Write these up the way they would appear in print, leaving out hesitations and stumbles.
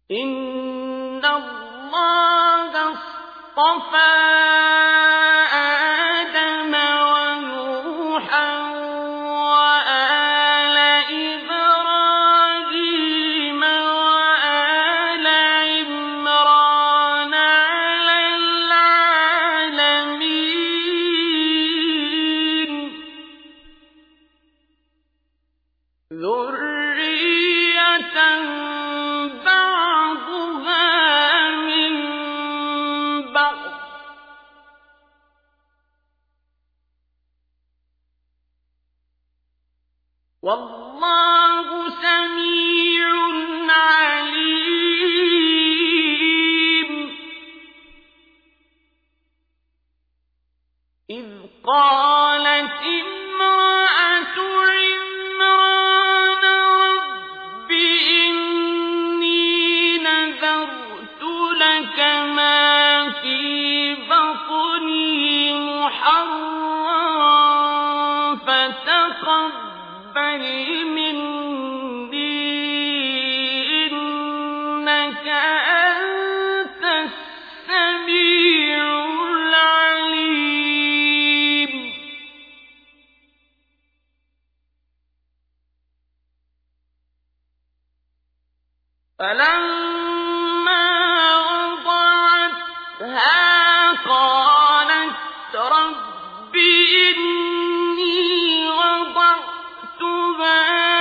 إِنَّ اللَّهَ اصْطَفَىٰ آدَمَ وَنُوحًا وَآلَ إِبْرَاهِيمَ وَآلَ عِمْرَانَ عَلَى الْعَالَمِينَ ذُرِّيَّةً بَعْضُهَا مِن بَعْضٍ ۗ وَاللَّهُ سَمِيعٌ عَلِيمٌ إِذْ قَالَتِ امْرَأَتُ عِمْرَانَ رَبِّ إِنِّي نَذَرْتُ لَكَ مَا فِي بَطْنِي مُحَرَّرًا فَتَقَبَّلْ مِنِّي إِنَّكَ أَنتَ السَّمِيعُ الْعَلِيمُ فَلَمَّا وَضَعَتْهَا قَالَتْ رَبِّ إِنِّي وَضَعْتُهَا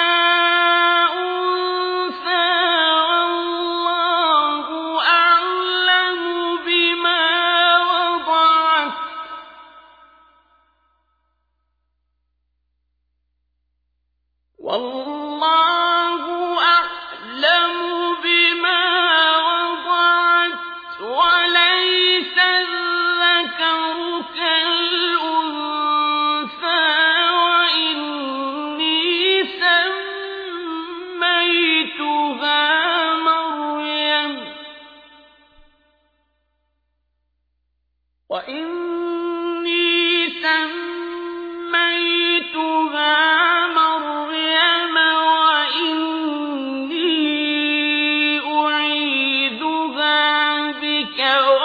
أُنثَىٰ وَاللَّهُ أَعْلَمُ بِمَا وَضَعَتْ وَلَيْسَ الذَّكَرُ كَالْأُنثَىٰ وَإِنِّي سَمَّيْتُهَا مَرْيَمَ وَإِنِّي أُعِيذُهَا بِكَ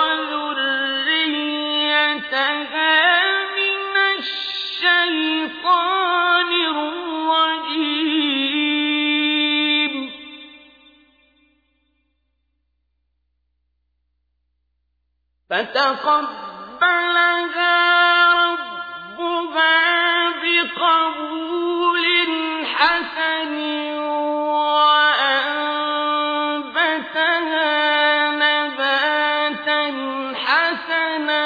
وَذُرِّيَّتَهَا مِنَ الشَّيْطَانِ الرَّجِيمِ فَتَقَبَّلَهَا رَبُّهَا بِقَبُولٍ حَسَنٍ وَأَنبَتَهَا نَبَاتًا حَسَنًا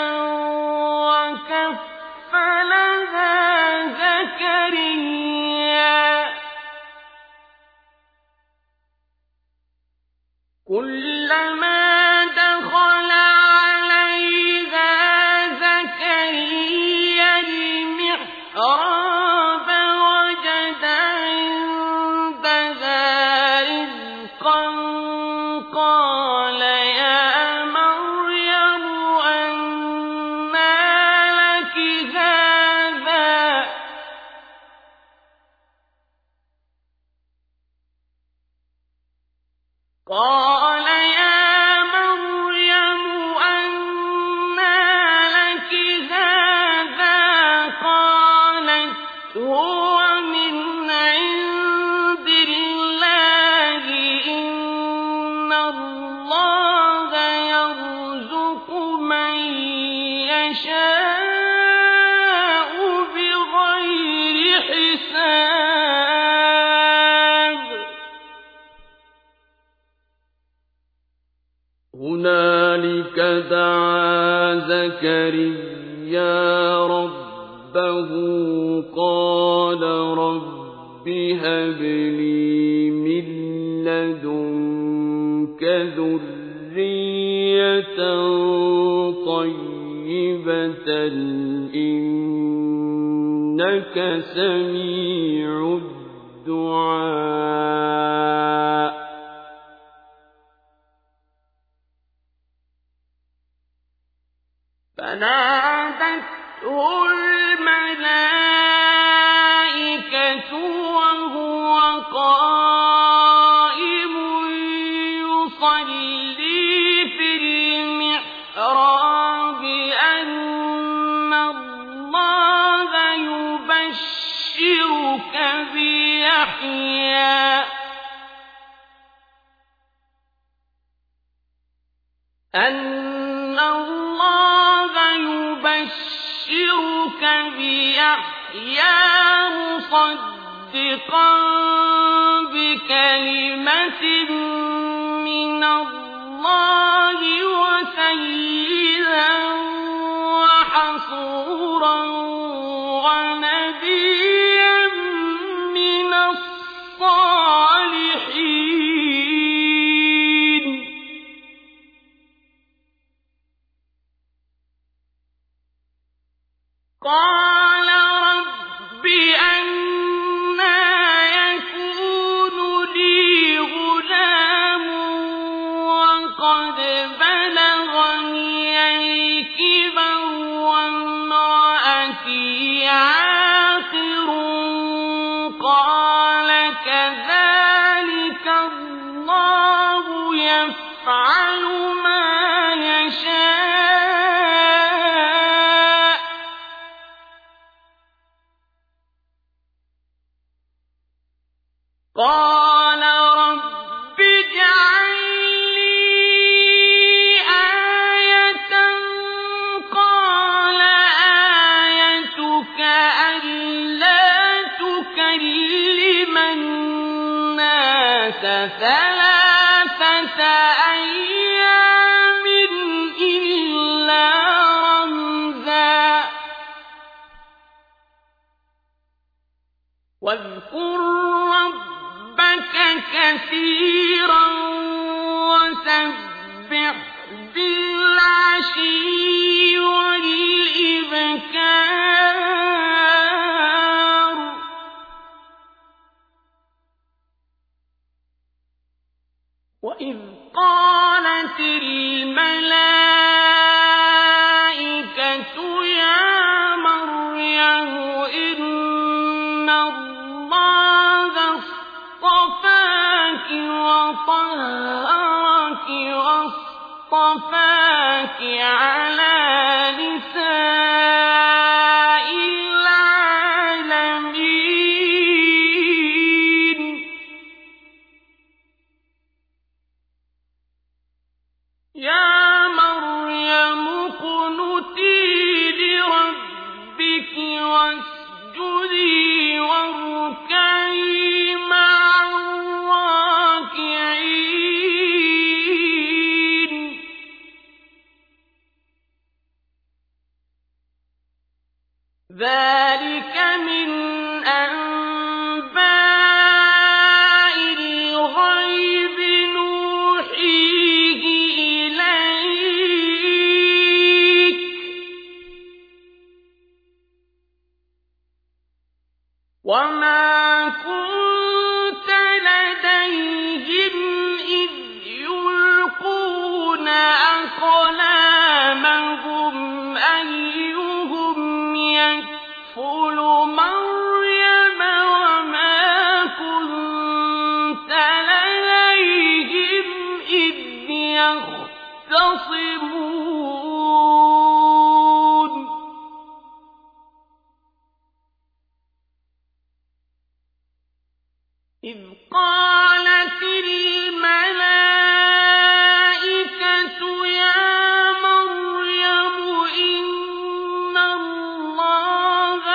وَكَفَّلَهَا زَكَرِيَّا كُلَّمَا دَخَلَ عَلَيْهَا زَكَرِيَّا الْمِحْرَابَ وَجَدَ عِندَهَا رِزْقًا قَالَ يَا مَرْيَمُ أَنَّىٰ لَكِ هَٰذَا ۖ قَالَتْ هُوَ مِنْ عِندِ اللَّهِ ۖ إِنَّ اللَّهَ يَرْزُقُ مَن يَشَاءُ بِغَيْرِ حِسَابٍ هُنَالِكَ دَعَا زَكَرِيَّا رَبَّهُ قَالَ رَبِّ هَبْ لِي مِن لَّدُنكَ ذُرِّيَّةً طَيِّبَةً إِنَّكَ سَمِيعُ الدُّعَاءِ فَنَادَتْهُ الْمَلَائِكَةُ وَهُوَ قَائِمٌ يُصَلِّي يصلي في المحراب أن الله يبشرك بيحيى مصدقا بكلمة من الله وسيدا وحصورا ونبيا من الصالحين قال رب أنى يكون لي غلام وقد بلغني الكبر وامرأتي عاقر قال كذلك الله يفعل ما يشاء قال رب اجعل لي آية قال آيتك ألا تكلم الناس ثلاثة أيام إلا رمزا واذكر ربك كثيرا وسبح بالعشي والإبكار وإذ قالت الملائكة يا مريم إن الله اصطفاك وطهرك واصطفاك على نساء العالمين يا مريم اقنتي لربك واسجدي واركعي مع الراكعين ذلك من أنباء الغيب نوحيه إليك وما كنت لديهم إذ يلقون أقلامهم أيهم يكفل مريم وما كنت لديهم إذ يختصمون إذ قالت الملائكة يا مريم إن الله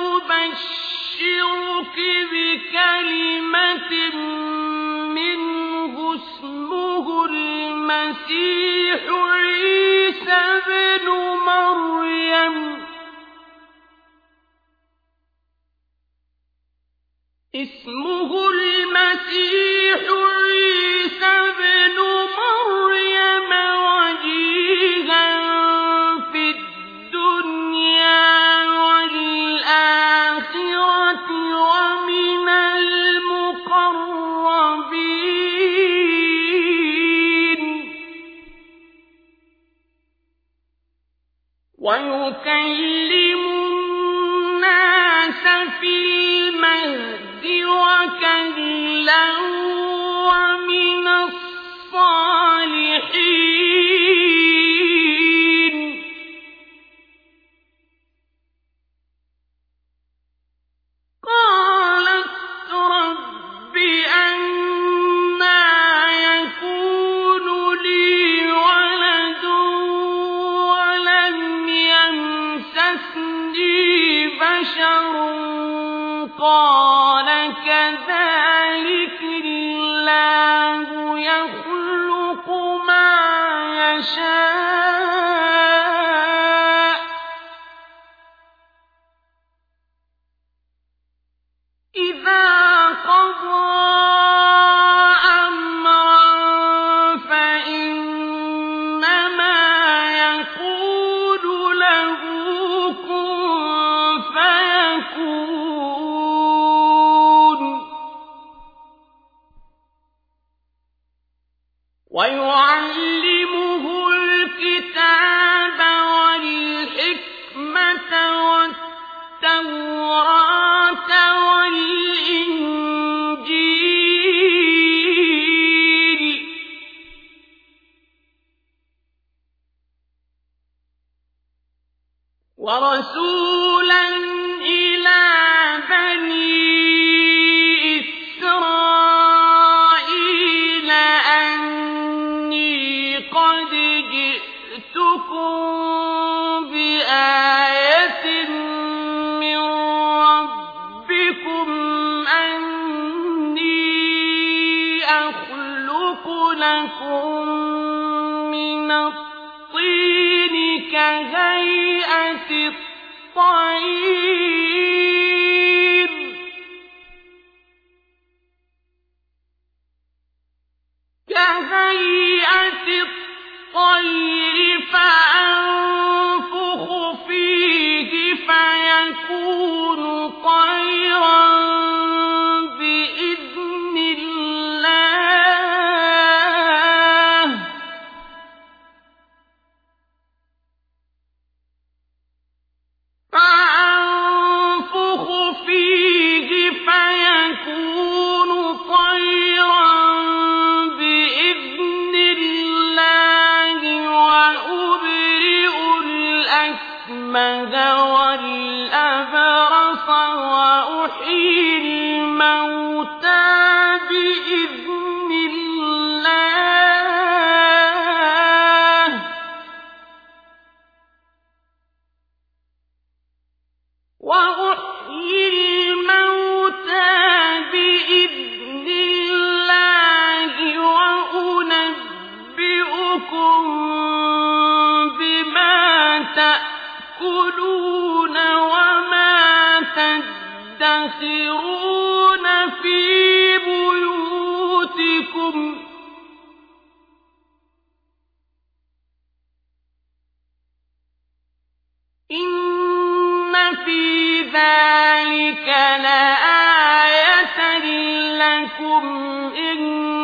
يبشرك بكلمة منه اسمه المسيح عيسى ابن مريم اسمه المسيح عيسى ابن مريم وجيها في الدنيا والآخرة ومن المقربين ويكلم الناس في المهد وكهلا ومن الصالحين يشاء إذا قضى أمرا فإنما يقول له كن فيكون ويعلمه الكتاب والحكمة والتوراة والإنجيل ورسولا إلى بني إسرائيل أني قد جئتكم بآية من ربكم أني أخلق لكم من الطين كهيئة الطير فأنفخ فيه فيكون طيرا بإذن الله فأنفخ فيه فيكون طيرا بإذن الله وأبرئ الأكمه والأبرص وأحيي الموتى بإذن الله وأنبئكم بما تأكلون وما تدخرون في بيوتكم إن في ذلك لآية لكم إن